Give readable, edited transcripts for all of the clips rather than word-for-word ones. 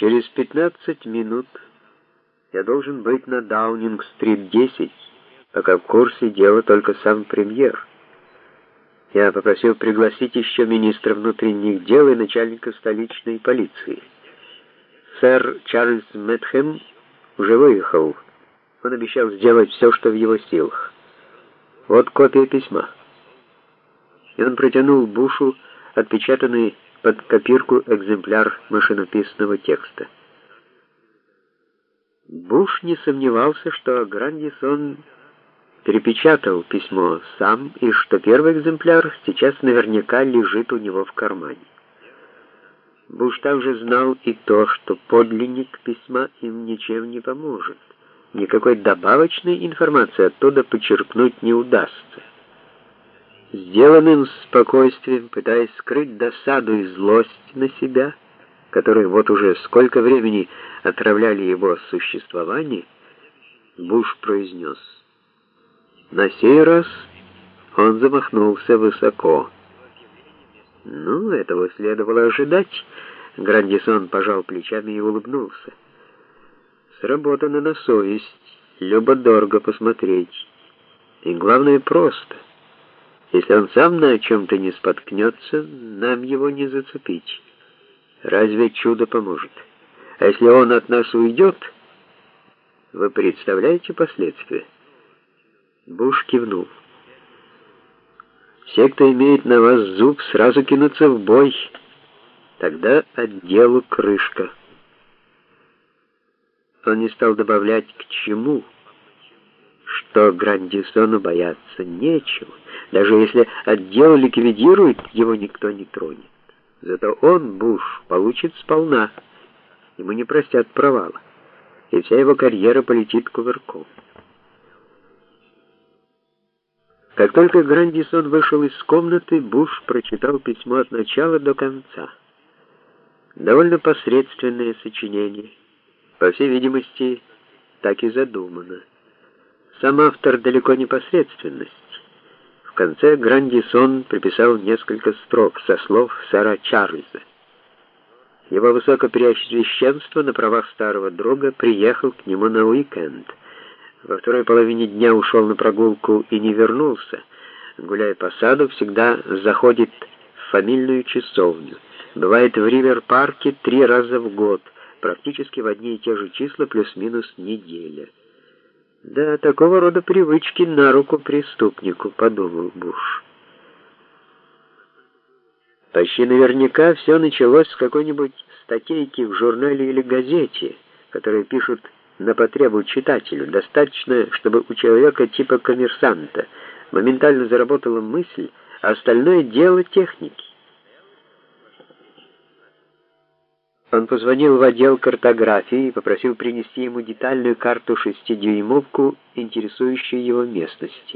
Через 15 минут я должен быть на Даунинг-стрит 10, пока в курсе дела только сам премьер. Я попросил пригласить еще министра внутренних дел и начальника столичной полиции. Сэр Чарльз Мэтхэм уже выехал. Он обещал сделать все, что в его силах. Вот копия письма. И он протянул Бушу отпечатанный под копирку экземпляр машинописного текста. Буш не сомневался, что Грандисон перепечатал письмо сам, и что первый экземпляр сейчас наверняка лежит у него в кармане. Буш также знал и то, что подлинник письма им ничем не поможет. Никакой добавочной информации оттуда почерпнуть не удастся. Сделанным спокойствием, пытаясь скрыть досаду и злость на себя, которые вот уже сколько времени отравляли его существование, Буш произнес: на сей раз он замахнулся высоко. Ну, этого следовало ожидать. Грандисон пожал плечами и улыбнулся. Сработано на совесть, любо-дорого посмотреть. И главное, просто. Если он сам на чем-то не споткнется, нам его не зацепить. Разве чудо поможет? А если он от нас уйдет, вы представляете последствия? Буш кивнул. Все, кто имеет на вас зуб, сразу кинутся в бой. Тогда отделу крышка. Он не стал добавлять, к чему, что Грандисону бояться нечего. Даже если отдел ликвидирует, его никто не тронет. Зато он, Буш, получит сполна. Ему не простят провала. И вся его карьера полетит кувырком. Как только Грандисон вышел из комнаты, Буш прочитал письмо от начала до конца. Довольно посредственное сочинение. По всей видимости, так и задумано. Сам автор далеко не посредственность. В конце Грандисон приписал несколько строк со слов сэра Чарльза. Его высокопреосвященство на правах старого друга приехал к нему на уикенд. Во второй половине дня ушел на прогулку и не вернулся. Гуляя по саду, всегда заходит в фамильную часовню. Бывает в Ривер-парке 3 раза в год, практически в одни и те же числа, плюс-минус неделя. Да, такого рода привычки на руку преступнику, подумал Буш. Почти наверняка все началось с какой-нибудь статейки в журнале или газете, которые пишут на потребу читателю. Достаточно, чтобы у человека типа коммерсанта моментально заработала мысль, а остальное дело техники. Он позвонил в отдел картографии и попросил принести ему детальную карту 6-дюймовку, интересующую его местности.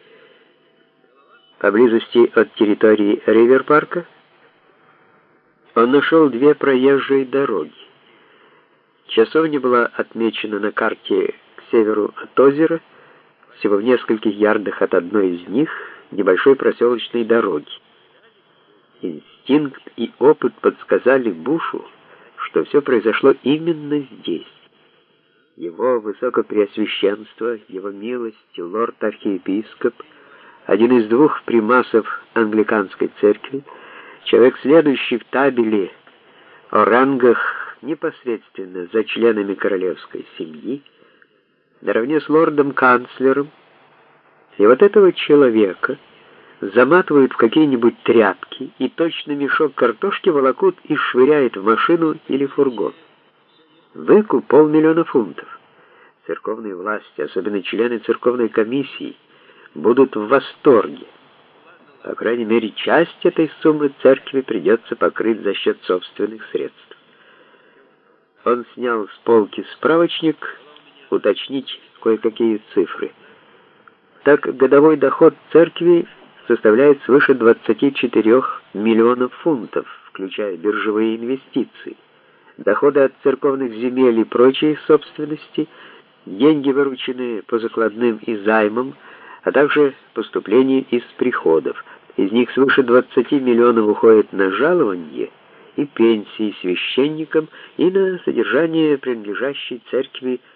Поблизости от территории Ривер-парка он нашел 2 проезжие дороги. Часовня была отмечена на карте к северу от озера, всего в нескольких ярдах от одной из них, небольшой проселочной дороги. Инстинкт и опыт подсказали Бушу, что все произошло именно здесь. Его высокопреосвященство, его милость, лорд-архиепископ, один из 2 примасов англиканской церкви, человек, следующий в табеле о рангах непосредственно за членами королевской семьи, наравне с лордом-канцлером, и вот этого человека заматывают в какие-нибудь тряпки и точно мешок картошки волокут и швыряют в машину или фургон. Выкуп $500 000 фунтов. Церковные власти, особенно члены церковной комиссии, будут в восторге. По крайней мере, часть этой суммы церкви придется покрыть за счет собственных средств. Он снял с полки справочник, уточнить кое-какие цифры. Так, годовой доход церкви составляет свыше 24 миллионов фунтов, включая биржевые инвестиции, доходы от церковных земель и прочей собственности, деньги, вырученные по закладным и займам, а также поступления из приходов. Из них свыше 20 миллионов уходит на жалование и пенсии священникам, и на содержание принадлежащей церкви